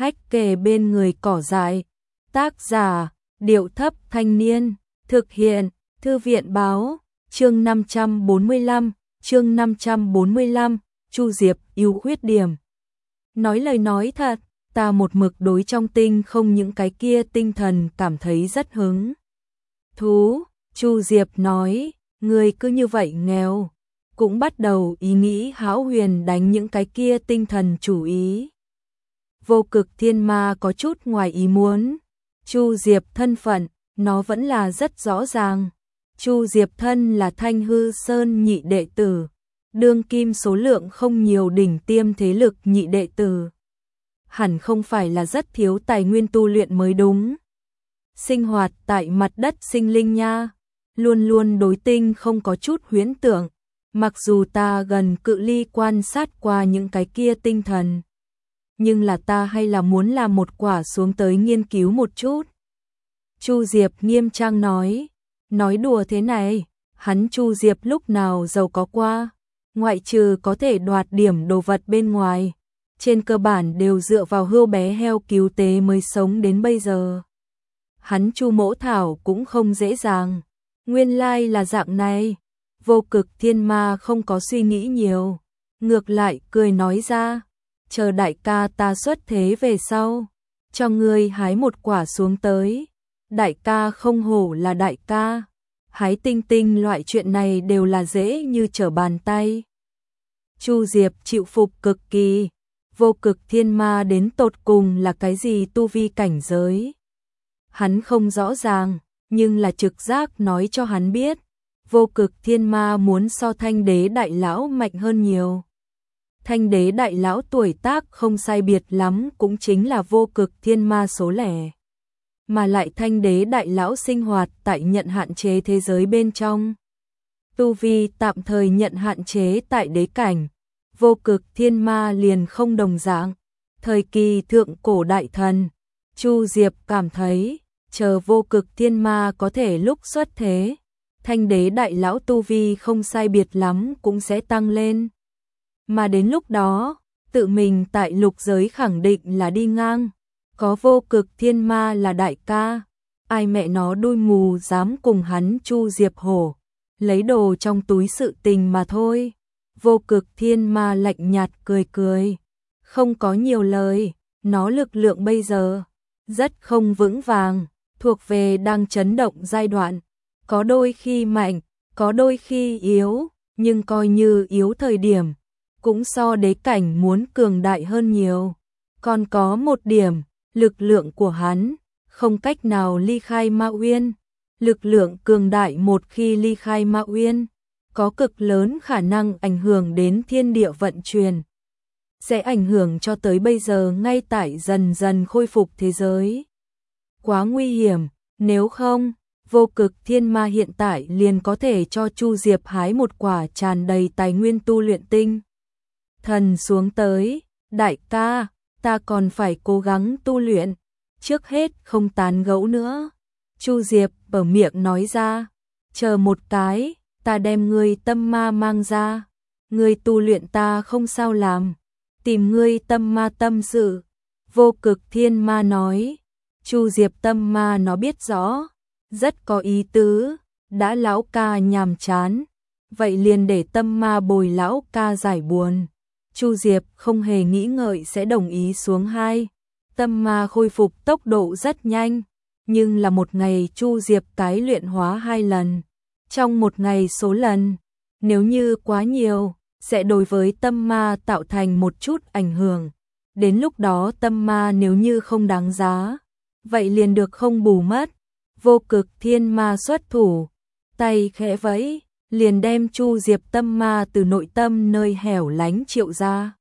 Hách kề bên người cỏ dại. Tác giả, Điệu Thấp Thanh Niên. Thực hiện, Thư viện báo. Chương 545, chương 545, Chu Diệp yêu khuyết điểm. Nói lời nói thật, ta một mực đối trong tinh không những cái kia tinh thần cảm thấy rất hứng thú. Chu Diệp nói, người cứ như vậy nghèo, cũng bắt đầu ý nghĩ hão huyền đánh những cái kia tinh thần chủ ý. Vô Cực Thiên Ma có chút ngoài ý muốn. Chu Diệp thân phận, nó vẫn là rất rõ ràng. Chu Diệp thân là Thanh Hư Sơn nhị đệ tử, đương kim số lượng không nhiều đỉnh tiêm thế lực nhị đệ tử. Hẳn không phải là rất thiếu tài nguyên tu luyện mới đúng. Sinh hoạt tại mặt đất sinh linh nha, luôn luôn đối tinh không có chút huyễn tưởng. Mặc dù ta gần cự ly quan sát qua những cái kia tinh thần, nhưng là ta hay là muốn làm một quả xuống tới nghiên cứu một chút. Chu Diệp nghiêm trang nói đùa thế này, hắn Chu Diệp lúc nào giàu có qua, ngoại trừ có thể đoạt điểm đồ vật bên ngoài, trên cơ bản đều dựa vào hươu bé heo cứu tế mới sống đến bây giờ. Hắn Chu Mỗ Thảo cũng không dễ dàng, nguyên lai là dạng này. Vô Cực Thiên Ma không có suy nghĩ nhiều, ngược lại cười nói ra, chờ đại ca ta xuất thế về sau, cho ngươi hái một quả xuống tới. Đại ca không hổ là đại ca, hái tinh tinh loại chuyện này đều là dễ như trở bàn tay. Chu Diệp chịu phục cực kỳ. Vô Cực Thiên Ma đến tột cùng là cái gì tu vi cảnh giới? Hắn không rõ ràng, nhưng là trực giác nói cho hắn biết, Vô Cực Thiên Ma muốn so Thanh Đế Đại Lão mạnh hơn nhiều. Thanh Đế Đại Lão tuổi tác không sai biệt lắm cũng chính là Vô Cực Thiên Ma số lẻ. Mà lại Thanh Đế Đại Lão sinh hoạt tại nhận hạn chế thế giới bên trong. Tu vi tạm thời nhận hạn chế tại đế cảnh. Vô Cực Thiên Ma liền không đồng dạng. Thời kỳ thượng cổ đại thần, Chu Diệp cảm thấy, chờ Vô Cực Thiên Ma có thể lúc xuất thế, Thanh Đế Đại Lão tu vi không sai biệt lắm cũng sẽ tăng lên. Mà đến lúc đó, tự mình tại lục giới khẳng định là đi ngang. Có Vô Cực Thiên Ma là đại ca, ai mẹ nó đuôi mù dám cùng hắn Chu Diệp hổ, lấy đồ trong túi sự tình mà thôi. Vô Cực Thiên Ma lạnh nhạt cười cười, không có nhiều lời, nó lực lượng bây giờ rất không vững vàng, thuộc về đang chấn động giai đoạn, có đôi khi mạnh, có đôi khi yếu, nhưng coi như yếu thời điểm, cũng so đế cảnh muốn cường đại hơn nhiều. Còn có một điểm, lực lượng của hắn không cách nào ly khai Ma Uyên. Lực lượng cường đại một khi ly khai Ma Uyên, có cực lớn khả năng ảnh hưởng đến thiên địa vận chuyển, sẽ ảnh hưởng cho tới bây giờ ngay tại dần dần khôi phục thế giới. Quá nguy hiểm, nếu không, Vô Cực Thiên Ma hiện tại liền có thể cho Chu Diệp hái một quả tràn đầy tài nguyên tu luyện tinh thần xuống tới. Đại ca, ta còn phải cố gắng tu luyện, trước hết không tán gẫu nữa. Chu Diệp bở miệng nói ra, chờ một cái, ta đem ngươi tâm ma mang ra, ngươi tu luyện ta không sao làm, tìm ngươi tâm ma tâm sự. Vô Cực Thiên Ma nói, Chu Diệp tâm ma nó biết rõ, rất có ý tứ, đã lão ca nhàm chán, vậy liền để tâm ma bồi lão ca giải buồn. Chu Diệp không hề nghĩ ngợi sẽ đồng ý xuống hai. Tâm ma khôi phục tốc độ rất nhanh, nhưng là một ngày Chu Diệp cái luyện hóa 2 lần. Trong một ngày số lần, nếu như quá nhiều, sẽ đối với tâm ma tạo thành một chút ảnh hưởng. Đến lúc đó tâm ma nếu như không đáng giá, vậy liền được không bù mất. Vô Cực Thiên Ma xuất thủ, tay khẽ vẫy, liền đem Chu Diệp tâm ma từ nội tâm nơi hẻo lánh triệu ra.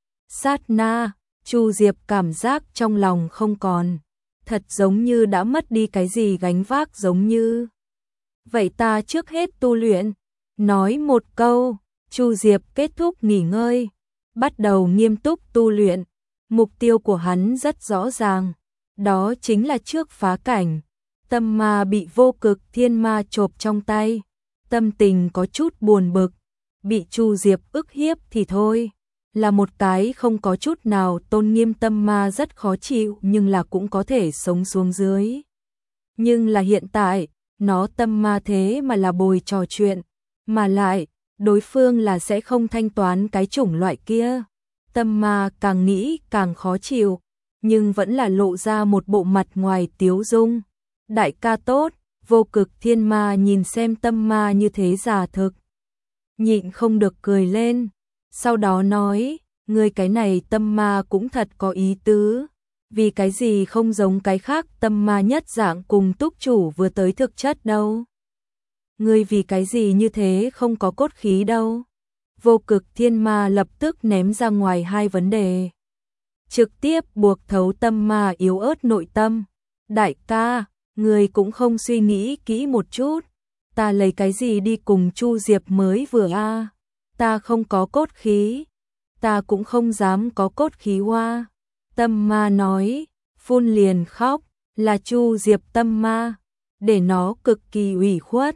Sát na, Chu Diệp cảm giác trong lòng không còn, thật giống như đã mất đi cái gì gánh vác giống như. Vậy ta trước hết tu luyện, nói một câu, Chu Diệp kết thúc nghỉ ngơi, bắt đầu nghiêm túc tu luyện. Mục tiêu của hắn rất rõ ràng, đó chính là trước phá cảnh. Tâm ma bị Vô Cực Thiên Ma chộp trong tay, tâm tình có chút buồn bực, bị Chu Diệp ức hiếp thì thôi, là một cái không có chút nào tôn nghiêm tâm ma rất khó chịu nhưng là cũng có thể sống xuống dưới. Nhưng là hiện tại, nó tâm ma thế mà là bồi trò chuyện, mà lại, đối phương là sẽ không thanh toán cái chủng loại kia. Tâm ma càng nghĩ càng khó chịu, nhưng vẫn là lộ ra một bộ mặt ngoài tiếu dung. Đại ca tốt, Vô Cực Thiên Ma nhìn xem tâm ma như thế giả thực. Nhịn không được cười lên, sau đó nói, ngươi cái này tâm ma cũng thật có ý tứ. Vì cái gì không giống cái khác tâm ma nhất dạng cùng túc chủ vừa tới thực chất đâu. Ngươi vì cái gì như thế không có cốt khí đâu. Vô Cực Thiên Ma lập tức ném ra ngoài hai vấn đề. Trực tiếp buộc thấu tâm ma yếu ớt nội tâm. Đại ca, ngươi cũng không suy nghĩ kỹ một chút. Ta lấy cái gì đi cùng Chu Diệp mới vừa a? Ta không có cốt khí. Ta cũng không dám có cốt khí hoa. Tâm ma nói, phun liền khóc, là Chu Diệp tâm ma. Để nó cực kỳ ủy khuất,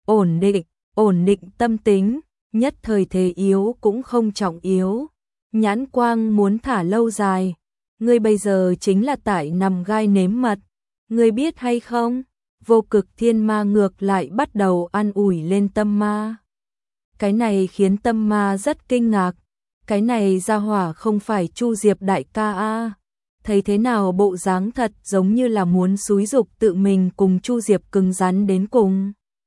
ổn định tâm tính. Nhất thời thế yếu cũng không trọng yếu. Nhãn quang muốn thả lâu dài. Ngươi bây giờ chính là tại nằm gai nếm mật. Ngươi biết hay không? Vô Cực Thiên Ma ngược lại bắt đầu an ủi lên tâm ma. Cái này khiến tâm ma rất kinh ngạc. Cái này ra hỏa không phải Chu Diệp đại ca a. Thấy thế nào bộ dáng thật giống như là muốn xúi giục tự mình cùng Chu Diệp cứng rắn đến cùng.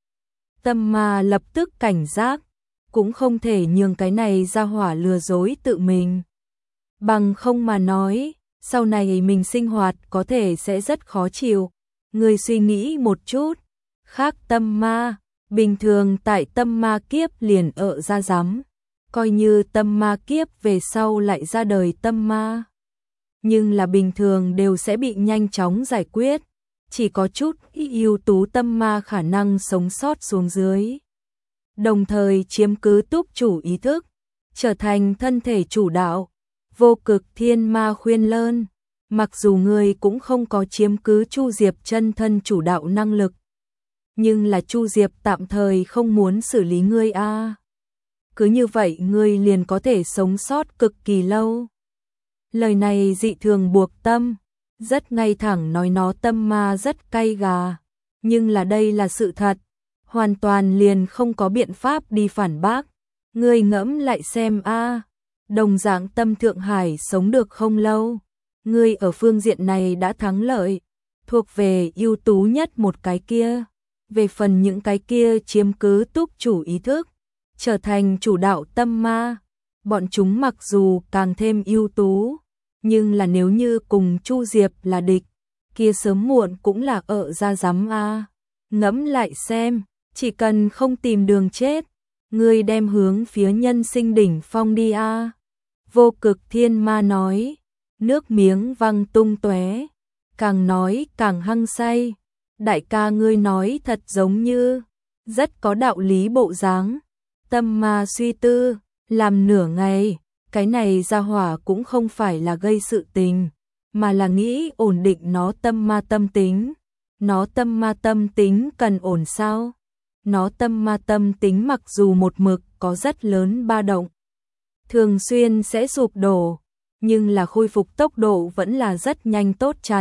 Tâm ma lập tức cảnh giác. Cũng không thể nhường cái này ra hỏa lừa dối tự mình. Bằng không mà nói, sau này mình sinh hoạt có thể sẽ rất khó chịu. Người suy nghĩ một chút, khác tâm ma, bình thường tại tâm ma kiếp liền ra rắm, coi như tâm ma kiếp về sau lại ra đời tâm ma. Nhưng là bình thường đều sẽ bị nhanh chóng giải quyết, chỉ có chút ưu tú tâm ma khả năng sống sót xuống dưới. Đồng thời chiếm cứ túc chủ ý thức, trở thành thân thể chủ đạo. Vô Cực Thiên Ma khuyên lơn, mặc dù ngươi cũng không có chiếm cứ Chu Diệp chân thân chủ đạo năng lực, nhưng là Chu Diệp tạm thời không muốn xử lý ngươi a. Cứ như vậy ngươi liền có thể sống sót cực kỳ lâu. Lời này dị thường buộc tâm, rất ngay thẳng nói nó tâm ma rất cay gà, nhưng là đây là sự thật. Hoàn toàn liền không có biện pháp đi phản bác. Ngươi ngẫm lại xem a, đồng dạng tâm Thượng Hải sống được không lâu. Ngươi ở phương diện này đã thắng lợi, thuộc về ưu tú nhất một cái kia. Về phần những cái kia chiếm cứ túc chủ ý thức, trở thành chủ đạo tâm ma, bọn chúng mặc dù càng thêm ưu tú, nhưng là nếu như cùng Chu Diệp là địch, kia sớm muộn cũng là ra rắm a. Ngẫm lại xem. Chỉ cần không tìm đường chết, ngươi đem hướng phía nhân sinh đỉnh phong đi a. Vô Cực Thiên Ma nói, nước miếng văng tung tóe, càng nói càng hăng say. Đại ca ngươi nói thật giống như rất có đạo lý bộ dáng. Tâm ma suy tư, làm nửa ngày, cái này ra hỏa cũng không phải là gây sự tình, mà là nghĩ ổn định nó tâm ma tâm tính. Nó tâm ma tâm tính cần ổn sao? Nó tâm ma tâm tính mặc dù một mực có rất lớn ba động, thường xuyên sẽ sụp đổ, nhưng là khôi phục tốc độ vẫn là rất nhanh tốt chặt.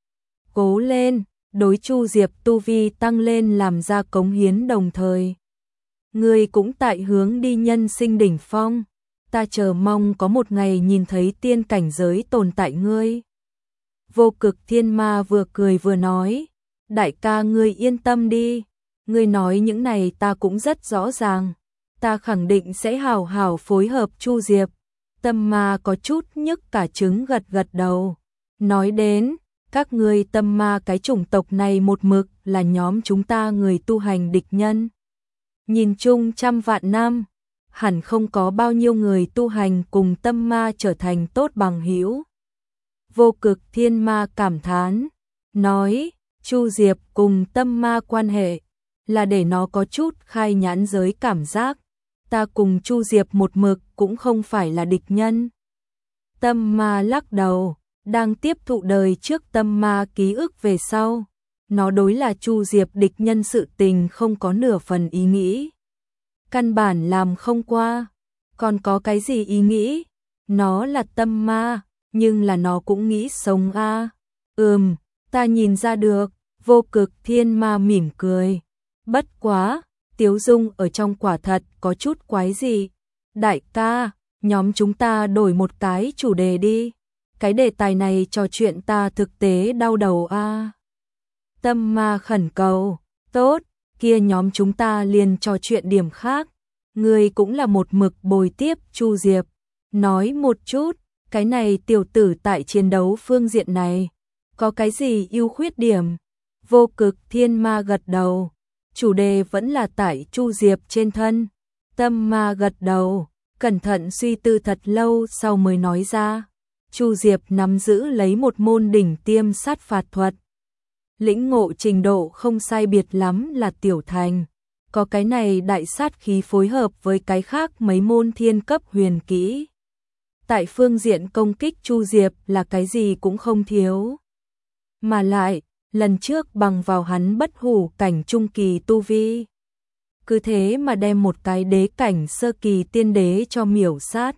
Cố lên, đối Chu Diệp tu vi tăng lên làm ra cống hiến đồng thời. Ngươi cũng tại hướng đi nhân sinh đỉnh phong, ta chờ mong có một ngày nhìn thấy tiên cảnh giới tồn tại ngươi. Vô Cực Thiên Ma vừa cười vừa nói, đại ca ngươi yên tâm đi. Ngươi nói những này ta cũng rất rõ ràng, ta khẳng định sẽ hào hào phối hợp Chu Diệp. Tâm ma có chút nhức cả trứng gật gật đầu. Nói đến, các ngươi tâm ma cái chủng tộc này một mực là nhóm chúng ta người tu hành địch nhân. Nhìn chung trăm vạn năm, hẳn không có bao nhiêu người tu hành cùng tâm ma trở thành tốt bằng hữu. Vô Cực Thiên Ma cảm thán, nói, Chu Diệp cùng tâm ma quan hệ là để nó có chút khai nhãn giới cảm giác. Ta cùng Chu Diệp một mực cũng không phải là địch nhân. Tâm ma lắc đầu, đang tiếp thụ đời trước tâm ma ký ức về sau. Nó đối là Chu Diệp địch nhân sự tình không có nửa phần ý nghĩ. Căn bản làm không qua. Còn có cái gì ý nghĩ? Nó là tâm ma, nhưng là nó cũng nghĩ sống a. Ta nhìn ra được, Vô Cực Thiên Ma mỉm cười. Bất quá, Tiếu Dung ở trong quả thật có chút quái gì. Đại ca, nhóm chúng ta đổi một cái chủ đề đi. Cái đề tài này trò chuyện ta thực tế đau đầu a. Tâm ma khẩn cầu, tốt, kia nhóm chúng ta liền trò chuyện điểm khác. Người cũng là một mực bồi tiếp Chu Diệp. Nói một chút, cái này tiểu tử tại chiến đấu phương diện này, có cái gì ưu khuyết điểm? Vô Cực Thiên Ma gật đầu, chủ đề vẫn là tại Chu Diệp trên thân. Tâm ma gật đầu, cẩn thận suy tư thật lâu sau mới nói ra. Chu Diệp nắm giữ lấy một môn đỉnh tiêm sát phạt thuật. Lĩnh ngộ trình độ không sai biệt lắm là tiểu thành. Có cái này đại sát khí phối hợp với cái khác mấy môn thiên cấp huyền kỹ. Tại phương diện công kích Chu Diệp là cái gì cũng không thiếu. Mà lại, lần trước bằng vào hắn bất hủ cảnh trung kỳ tu vi. Cứ thế mà đem một cái đế cảnh sơ kỳ tiên đế cho miểu sát.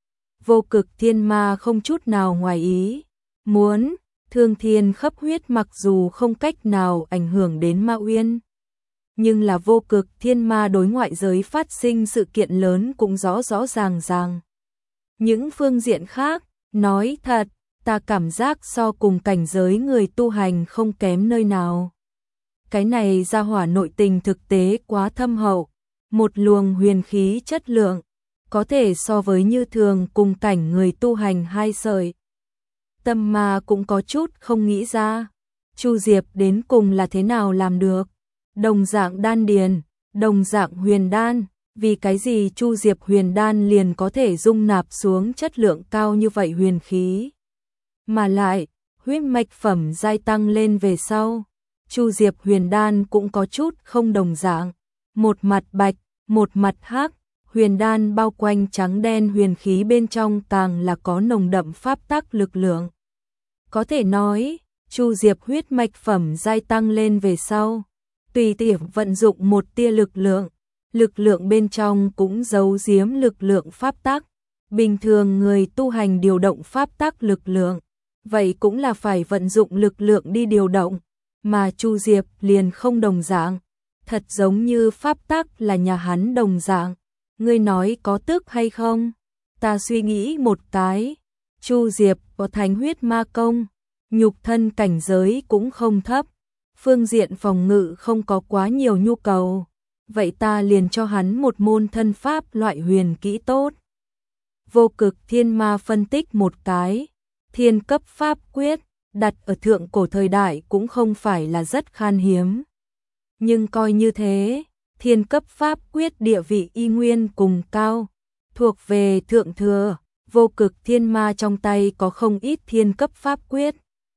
Vô Cực Thiên Ma không chút nào ngoài ý. Muốn, Thương Thiên khắp huyết mặc dù không cách nào ảnh hưởng đến Ma Uyên. Nhưng là Vô Cực Thiên Ma đối ngoại giới phát sinh sự kiện lớn cũng rõ rõ ràng ràng. Những phương diện khác, nói thật, ta cảm giác so cùng cảnh giới người tu hành không kém nơi nào. Cái này ra hỏa nội tình thực tế quá thâm hậu, một luồng huyền khí chất lượng, có thể so với như thường cùng cảnh người tu hành hai sợi. Tâm ma cũng có chút không nghĩ ra, Chu Diệp đến cùng là thế nào làm được. Đồng dạng đan điền, đồng dạng huyền đan, vì cái gì Chu Diệp huyền đan liền có thể dung nạp xuống chất lượng cao như vậy huyền khí. Mà lại, huyết mạch phẩm giai tăng lên về sau, Chu Diệp huyền đan cũng có chút không đồng dạng. Một mặt bạch, một mặt hắc, huyền đan bao quanh trắng đen huyền khí bên trong càng là có nồng đậm pháp tắc lực lượng. Có thể nói, Chu Diệp huyết mạch phẩm giai tăng lên về sau, tùy tiện vận dụng một tia lực lượng bên trong cũng giấu giếm lực lượng pháp tắc. Bình thường người tu hành điều động pháp tắc lực lượng, vậy cũng là phải vận dụng lực lượng đi điều động, mà Chu Diệp liền không đồng dạng, thật giống như pháp tắc là nhà hắn đồng dạng. Ngươi nói có tức hay không? Ta suy nghĩ một cái, Chu Diệp có thánh huyết ma công, nhục thân cảnh giới cũng không thấp, phương diện phòng ngự không có quá nhiều nhu cầu, vậy ta liền cho hắn một môn thân pháp loại huyền kỹ tốt. Vô Cực Thiên Ma phân tích một cái, thiên cấp pháp quyết, đặt ở thượng cổ thời đại cũng không phải là rất khan hiếm. Nhưng coi như thế, thiên cấp pháp quyết địa vị y nguyên cùng cao, thuộc về thượng thừa. Vô Cực Thiên Ma trong tay có không ít thiên cấp pháp quyết,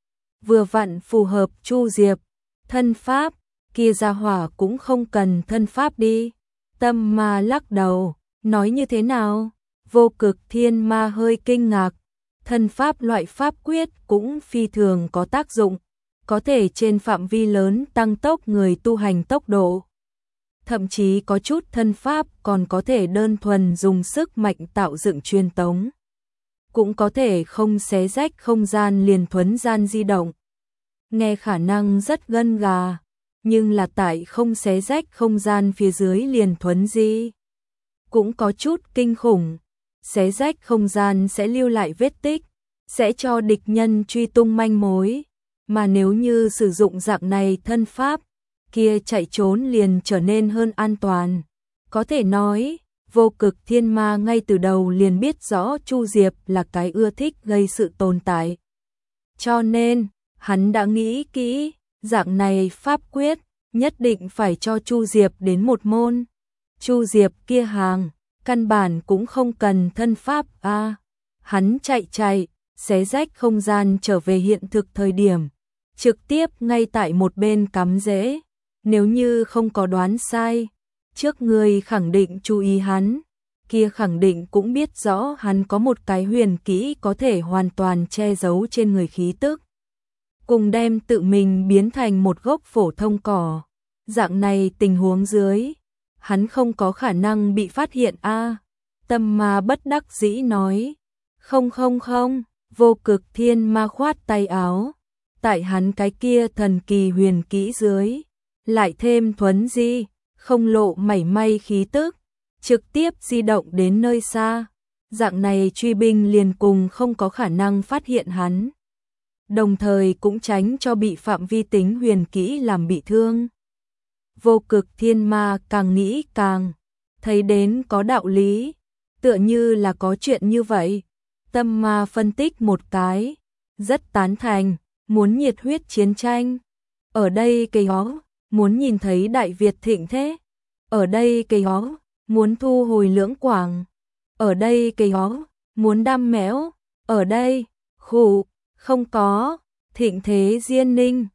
vừa vặn phù hợp Chu Diệp. Thân pháp, kia gia hỏa cũng không cần thân pháp đi. Tâm ma lắc đầu, nói như thế nào? Vô Cực Thiên Ma hơi kinh ngạc, thân pháp loại pháp quyết cũng phi thường có tác dụng, có thể trên phạm vi lớn tăng tốc người tu hành tốc độ. Thậm chí có chút thân pháp còn có thể đơn thuần dùng sức mạnh tạo dựng truyền tống, cũng có thể không xé rách không gian liền thuấn gian di động. Nghe khả năng rất gân gà, nhưng là tại không xé rách không gian phía dưới liền thuấn di, cũng có chút kinh khủng. Xé rách không gian sẽ lưu lại vết tích, sẽ cho địch nhân truy tung manh mối, mà nếu như sử dụng dạng này thân pháp, kia chạy trốn liền trở nên hơn an toàn. Có thể nói, Vô Cực Thiên Ma ngay từ đầu liền biết rõ Chu Diệp là cái ưa thích gây sự tồn tại. Cho nên, hắn đã nghĩ kỹ, dạng này pháp quyết, nhất định phải cho Chu Diệp đến một môn. Chu Diệp kia hàng, căn bản cũng không cần thân pháp a. Hắn chạy, xé rách không gian trở về hiện thực thời điểm, trực tiếp ngay tại một bên cắm rễ. Nếu như không có đoán sai, trước người khẳng định chú ý hắn, kia khẳng định cũng biết rõ hắn có một cái huyền kỹ có thể hoàn toàn che giấu trên người khí tức, cùng đem tự mình biến thành một gốc phổ thông cỏ. Dạng này tình huống dưới, hắn không có khả năng bị phát hiện a. Tâm ma bất đắc dĩ nói, Không không không, Vô Cực Thiên Ma khoát tay áo, tại hắn cái kia thần kỳ huyền kỹ dưới, lại thêm thuấn di, không lộ mảy may khí tức, trực tiếp di động đến nơi xa. Dạng này truy binh liền cùng không có khả năng phát hiện hắn, đồng thời cũng tránh cho bị phạm vi tính huyền kỹ làm bị thương. Vô Cực Thiên Ma càng nghĩ càng thấy đến có đạo lý, tựa như là có chuyện như vậy. Tâm Ma phân tích một cái, rất tán thành, muốn nhiệt huyết chiến tranh. Ở đây cây hó, muốn nhìn thấy Đại Việt thịnh thế. Ở đây cây hó, muốn thu hồi Lưỡng Quảng. Ở đây cây hó, muốn đam mẽo. Ở đây, khủ, không có, thịnh thế Diên Ninh.